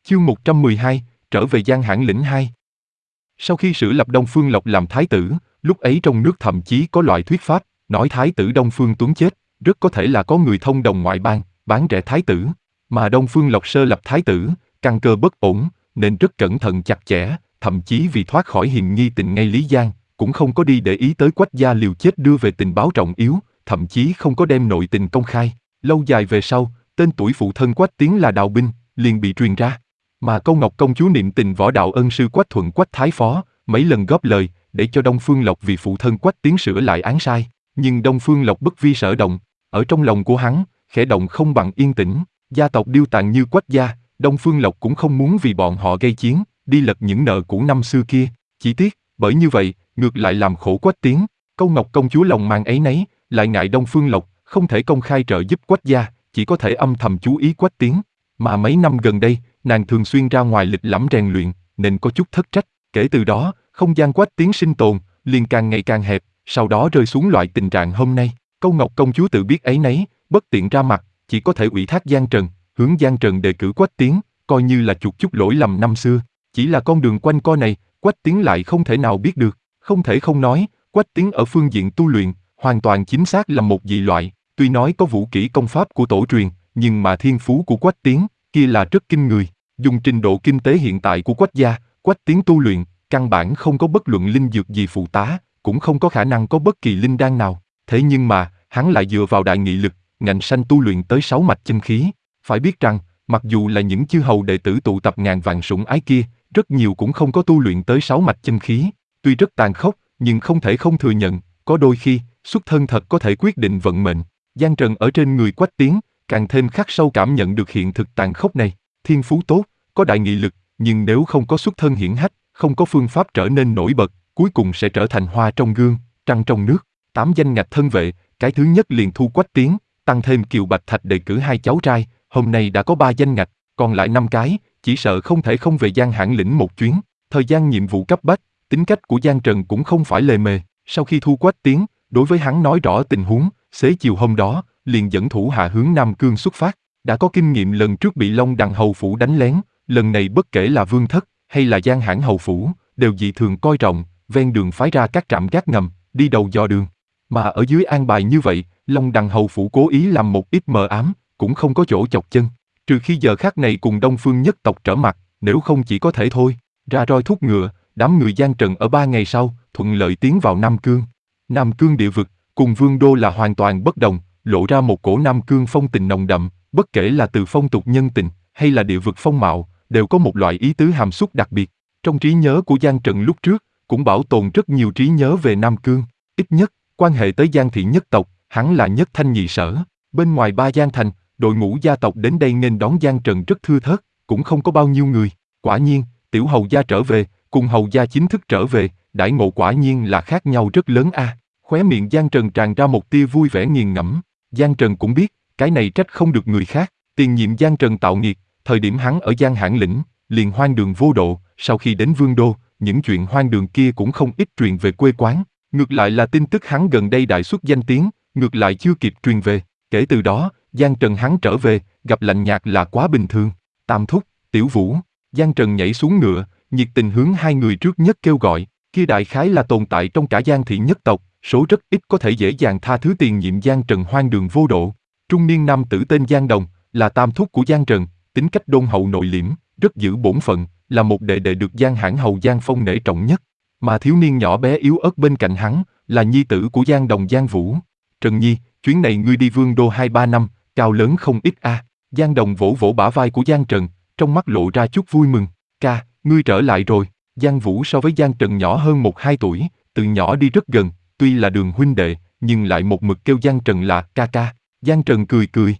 Chương 112, trở về Giang Hãn Lĩnh 2. Sau khi Sử lập Đông Phương Lộc làm thái tử, lúc ấy trong nước thậm chí có loại thuyết pháp, nói thái tử Đông Phương Tuấn chết, rất có thể là có người thông đồng ngoại bang, bán rẻ thái tử. Mà Đông Phương Lộc sơ lập thái tử, căn cơ bất ổn, nên rất cẩn thận chặt chẽ, thậm chí vì thoát khỏi hiềm nghi tình ngay Lý Giang, cũng không có đi để ý tới Quách gia liều chết đưa về tình báo trọng yếu, thậm chí không có đem nội tình công khai. Lâu dài về sau, tên tuổi phụ thân Quách Tiến là Đào Binh, liền bị truyền ra. Mà Câu Ngọc công chúa niệm tình võ đạo ân sư Quách Thuận Quách Thái Phó, mấy lần góp lời, để cho Đông Phương Lộc vì phụ thân Quách Tiến sửa lại án sai. Nhưng Đông Phương Lộc bất vi sở động, ở trong lòng của hắn, khẽ động không bằng yên tĩnh. Gia tộc điêu tàn như Quách gia, Đông Phương Lộc cũng không muốn vì bọn họ gây chiến, đi lật những nợ cũ năm xưa kia. Chỉ tiếc, bởi như vậy, ngược lại làm khổ Quách Tiến. Câu Ngọc công chúa lòng mang áy náy, lại ngại Đông Phương Lộc, không thể công khai trợ giúp Quách gia, chỉ có thể âm thầm chú ý Quách Tiến. Mà mấy năm gần đây, nàng thường xuyên ra ngoài lịch lẫm rèn luyện, nên có chút thất trách. Kể từ đó, không gian Quách Tiến sinh tồn, liền càng ngày càng hẹp, sau đó rơi xuống loại tình trạng hôm nay. Câu Ngọc công chúa tự biết áy náy, bất tiện ra mặt, chỉ có thể ủy thác Giang Trần, hướng Giang Trần đề cử Quách Tiến, coi như là chuộc chút lỗi lầm năm xưa. Chỉ là con đường quanh co này, Quách Tiến lại không thể nào biết được. Không thể không nói, Quách Tiến ở phương diện tu luyện, hoàn toàn chính xác là một dị loại. Tuy nói có vũ kỹ công pháp của tổ truyền, nhưng mà thiên phú của Quách Tiến kia là rất kinh người. Dùng trình độ kinh tế hiện tại của Quách gia, Quách Tiến tu luyện, căn bản không có bất luận linh dược gì phụ tá, cũng không có khả năng có bất kỳ linh đan nào. Thế nhưng mà, hắn lại dựa vào đại nghị lực, ngạnh sanh tu luyện tới 6 mạch chân khí. Phải biết rằng, mặc dù là những chư hầu đệ tử tụ tập ngàn vạn sủng ái kia, rất nhiều cũng không có tu luyện tới 6 mạch chân khí. Tuy rất tàn khốc, nhưng không thể không thừa nhận, có đôi khi, xuất thân thật có thể quyết định vận mệnh. Giang Trần ở trên người Quách Tiến, càng thêm khắc sâu cảm nhận được hiện thực tàn khốc này. Thiên phú tốt, có đại nghị lực, nhưng nếu không có xuất thân hiển hách, không có phương pháp trở nên nổi bật, cuối cùng sẽ trở thành hoa trong gương, trăng trong nước. 8 danh ngạch thân vệ, cái thứ nhất liền thu Quách Tiến, tăng thêm Kiều Bạch Thạch đề cử 2 cháu trai, hôm nay đã có 3 danh ngạch, còn lại 5 cái, chỉ sợ không thể không về Giang Hãn Lĩnh một chuyến. Thời gian nhiệm vụ cấp bách, tính cách của Giang Trần cũng không phải lề mề. Sau khi thu Quách Tiến, đối với hắn nói rõ tình huống, xế chiều hôm đó, liền dẫn thủ hạ hướng Nam Cương xuất phát. Đã có kinh nghiệm lần trước bị Long Đằng hầu phủ đánh lén, lần này bất kể là Vương Thất hay là Giang Hãn hầu phủ, đều dị thường coi trọng, ven đường phái ra các trạm gác ngầm, đi đầu dò đường. Mà ở dưới an bài như vậy, Long Đằng hầu phủ cố ý làm một ít mờ ám, cũng không có chỗ chọc chân. Trừ khi giờ khắc này cùng Đông Phương nhất tộc trở mặt, nếu không chỉ có thể thôi. Ra roi thúc ngựa, đám người Giang Trần ở 3 ngày sau, thuận lợi tiến vào Nam Cương. Nam Cương địa vực, cùng Vương đô là hoàn toàn bất đồng, lộ ra một cổ Nam Cương phong tình nồng đậm, bất kể là từ phong tục nhân tình, hay là địa vực phong mạo, đều có một loại ý tứ hàm xúc đặc biệt. Trong trí nhớ của Giang Trần lúc trước, cũng bảo tồn rất nhiều trí nhớ về Nam Cương. Ít nhất, quan hệ tới Giang thị nhất tộc, hắn là nhất thanh nhị sở. Bên ngoài 3 Giang thành, đội ngũ gia tộc đến đây nên đón Giang Trần rất thưa thớt, cũng không có bao nhiêu người. Quả nhiên, tiểu hầu gia trở về, cùng hầu gia chính thức trở về, đãi ngộ quả nhiên là khác nhau rất lớn a. Khóe miệng Giang Trần tràn ra một tia vui vẻ nghiền ngẫm. Giang Trần cũng biết, cái này trách không được người khác. Tiền nhiệm Giang Trần tạo nghiệt, thời điểm hắn ở Giang Hãn Lĩnh, liền hoang đường vô độ. Sau khi đến Vương đô, những chuyện hoang đường kia cũng không ít truyền về quê quán. Ngược lại là tin tức hắn gần đây đại xuất danh tiếng, ngược lại chưa kịp truyền về. Kể từ đó, Giang Trần hắn trở về, gặp lạnh nhạt là quá bình thường. Tam thúc, Tiểu Vũ. Giang Trần nhảy xuống ngựa, nhiệt tình hướng 2 người trước nhất kêu gọi. Kia đại khái là tồn tại trong cả Giang thị nhất tộc, số rất ít có thể dễ dàng tha thứ tiền nhiệm Giang Trần hoang đường vô độ. Trung niên nam tử tên Giang Đồng, là tam thúc của Giang Trần, tính cách đôn hậu nội liễm, rất giữ bổn phận, là một đệ đệ được Giang Hãn hầu Giang Phong nể trọng nhất. Mà thiếu niên nhỏ bé yếu ớt bên cạnh hắn, là nhi tử của Giang Đồng Giang Vũ. Trần Nhi, chuyến này ngươi đi Vương đô 2-3 năm, cao lớn không ít a. Giang Đồng vỗ vỗ bả vai của Giang Trần, trong mắt lộ ra chút vui mừng. Ca, ngươi trở lại rồi. Giang Vũ so với Giang Trần nhỏ hơn 1-2 tuổi, từ nhỏ đi rất gần, tuy là đường huynh đệ, nhưng lại một mực kêu Giang Trần là ca ca. Giang Trần cười cười.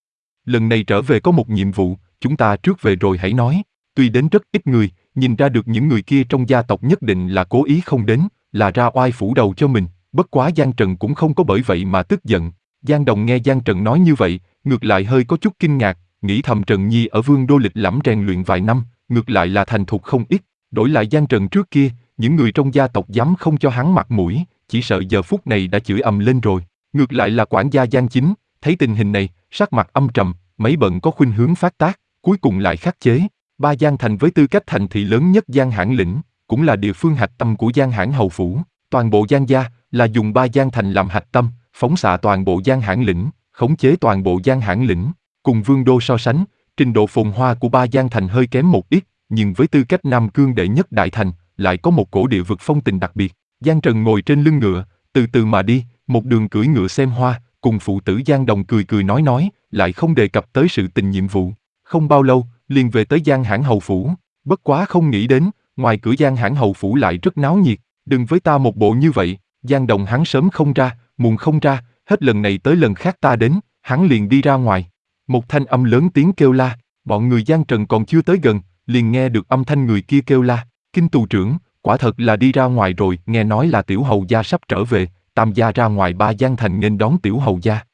Lần này trở về có một nhiệm vụ, chúng ta trước về rồi hãy nói. Tuy đến rất ít người, nhìn ra được những người kia trong gia tộc nhất định là cố ý không đến, là ra oai phủ đầu cho mình. Bất quá Giang Trần cũng không có bởi vậy mà tức giận. Giang Đồng nghe Giang Trần nói như vậy, ngược lại hơi có chút kinh ngạc, nghĩ thầm Trần Nhi ở Vương đô lịch lẫm rèn luyện vài năm, ngược lại là thành thục không ít. Đổi lại Giang Trần trước kia, những người trong gia tộc dám không cho hắn mặt mũi, chỉ sợ giờ phút này đã chửi ầm lên rồi. Ngược lại là quản gia Giang Chính, thấy tình hình này, sắc mặt âm trầm, mấy bận có khuynh hướng phát tác, cuối cùng lại khắc chế. Ba Giang Thành với tư cách thành thị lớn nhất Giang Hãn lĩnh, cũng là địa phương hạch tâm của Giang Hãn hầu phủ. Toàn bộ Giang gia là dùng Ba Giang Thành làm hạch tâm, phóng xạ toàn bộ Giang Hãn lĩnh, khống chế toàn bộ Giang Hãn lĩnh. Cùng Vương đô so sánh, trình độ phồn hoa của Ba Giang Thành hơi kém một ít, nhưng với tư cách Nam Cương đệ nhất đại thành, lại có một cổ địa vực phong tình đặc biệt. Giang Trần ngồi trên lưng ngựa, từ từ mà đi, một đường cưỡi ngựa xem hoa, cùng phụ tử Giang Đồng cười cười nói, lại không đề cập tới sự tình nhiệm vụ. Không bao lâu, liền về tới Giang Hãn hầu phủ. Bất quá không nghĩ đến, ngoài cửa Giang Hãn hầu phủ lại rất náo nhiệt. Đừng với ta một bộ như vậy, Giang Đồng hắn sớm không ra, muộn không ra, hết lần này tới lần khác ta đến, hắn liền đi ra ngoài. Một thanh âm lớn tiếng kêu la, bọn người Giang Trần còn chưa tới gần, liền nghe được âm thanh người kia kêu la, Kinh tù trưởng, quả thật là đi ra ngoài rồi, nghe nói là tiểu hầu gia sắp trở về, Tam gia ra ngoài Ba Giang Thành nghênh đón tiểu hầu gia.